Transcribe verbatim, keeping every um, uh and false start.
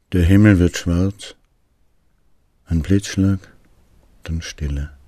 Der Himmel wird schwarz, ein Blitzschlag, dann Stille.